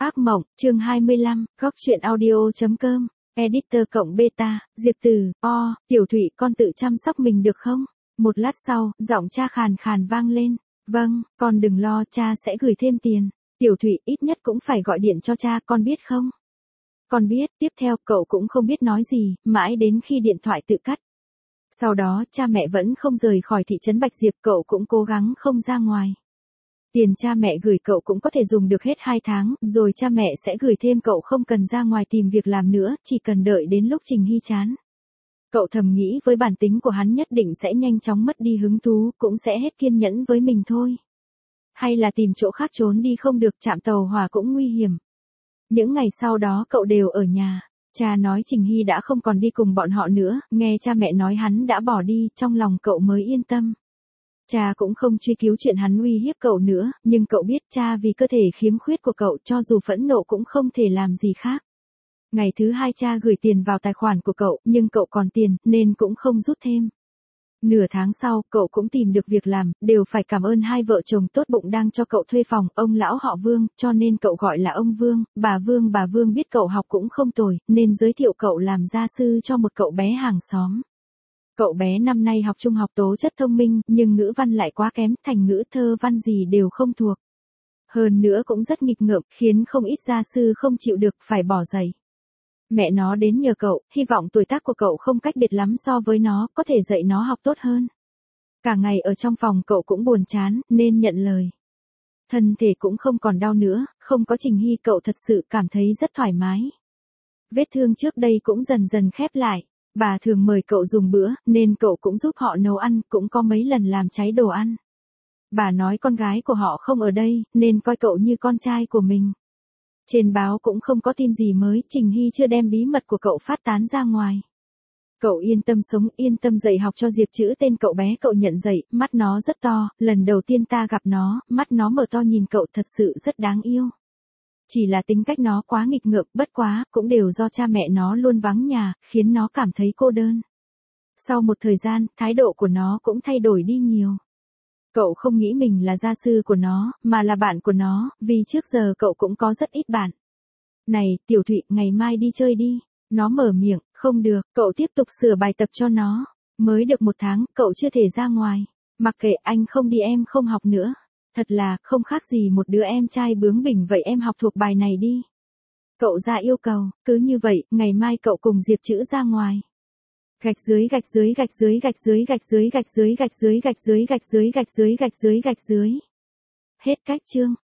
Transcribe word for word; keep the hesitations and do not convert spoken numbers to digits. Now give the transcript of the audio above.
Ác mộng, chương hai mươi lăm, góc truyện audio.com, editor cộng beta, Diệp Từ, o, Tiểu Thụy con tự chăm sóc mình được không? Một lát sau, giọng cha khàn khàn vang lên, vâng, con đừng lo, cha sẽ gửi thêm tiền. Tiểu Thụy ít nhất cũng phải gọi điện cho cha, con biết không? Con biết, tiếp theo cậu cũng không biết nói gì, mãi đến khi điện thoại tự cắt. Sau đó, cha mẹ vẫn không rời khỏi thị trấn Bạch Diệp, cậu cũng cố gắng không ra ngoài. Tiền cha mẹ gửi cậu cũng có thể dùng được hết hai tháng, rồi cha mẹ sẽ gửi thêm, cậu không cần ra ngoài tìm việc làm nữa, chỉ cần đợi đến lúc Trình Hy chán. Cậu thầm nghĩ với bản tính của hắn nhất định sẽ nhanh chóng mất đi hứng thú, cũng sẽ hết kiên nhẫn với mình thôi. Hay là tìm chỗ khác trốn đi không được, trạm tàu hỏa cũng nguy hiểm. Những ngày sau đó cậu đều ở nhà. Cha nói Trình Hy đã không còn đi cùng bọn họ nữa, nghe cha mẹ nói hắn đã bỏ đi, trong lòng cậu mới yên tâm. Cha cũng không truy cứu chuyện hắn uy hiếp cậu nữa, nhưng cậu biết cha vì cơ thể khiếm khuyết của cậu cho dù phẫn nộ cũng không thể làm gì khác. Ngày thứ hai cha gửi tiền vào tài khoản của cậu, nhưng cậu còn tiền, nên cũng không rút thêm. Nửa tháng sau, cậu cũng tìm được việc làm, đều phải cảm ơn hai vợ chồng tốt bụng đang cho cậu thuê phòng, ông lão họ Vương, cho nên cậu gọi là ông Vương, bà Vương. Bà Vương biết cậu học cũng không tồi, nên giới thiệu cậu làm gia sư cho một cậu bé hàng xóm. Cậu bé năm nay học trung học, tố chất thông minh, nhưng ngữ văn lại quá kém, thành ngữ thơ văn gì đều không thuộc. Hơn nữa cũng rất nghịch ngợm, khiến không ít gia sư không chịu được, phải bỏ giày. Mẹ nó đến nhờ cậu, hy vọng tuổi tác của cậu không cách biệt lắm so với nó, có thể dạy nó học tốt hơn. Cả ngày ở trong phòng cậu cũng buồn chán, nên nhận lời. Thân thể cũng không còn đau nữa, không có Trình Hy cậu thật sự cảm thấy rất thoải mái. Vết thương trước đây cũng dần dần khép lại. Bà thường mời cậu dùng bữa, nên cậu cũng giúp họ nấu ăn, cũng có mấy lần làm cháy đồ ăn. Bà nói con gái của họ không ở đây, nên coi cậu như con trai của mình. Trên báo cũng không có tin gì mới, Trình Hy chưa đem bí mật của cậu phát tán ra ngoài. Cậu yên tâm sống, yên tâm dạy học cho Diệp chữ tên cậu bé cậu nhận dạy, mắt nó rất to, lần đầu tiên ta gặp nó, mắt nó mở to nhìn cậu thật sự rất đáng yêu. Chỉ là tính cách nó quá nghịch ngợm, bất quá, cũng đều do cha mẹ nó luôn vắng nhà, khiến nó cảm thấy cô đơn. Sau một thời gian, thái độ của nó cũng thay đổi đi nhiều. Cậu không nghĩ mình là gia sư của nó, mà là bạn của nó, vì trước giờ cậu cũng có rất ít bạn. Này, Tiểu Thụy, ngày mai đi chơi đi. Nó mở miệng, không được, cậu tiếp tục sửa bài tập cho nó. Mới được một tháng, cậu chưa thể ra ngoài. Mặc kệ, anh không đi em không học nữa. Thật là, không khác gì một đứa em trai bướng bỉnh vậy, em học thuộc bài này đi. Cậu ra yêu cầu, cứ như vậy, ngày mai cậu cùng Diệp chữ ra ngoài. Gạch dưới gạch dưới gạch dưới gạch dưới gạch dưới gạch dưới gạch dưới gạch dưới gạch dưới gạch dưới gạch dưới gạch dưới. Hết cách chương.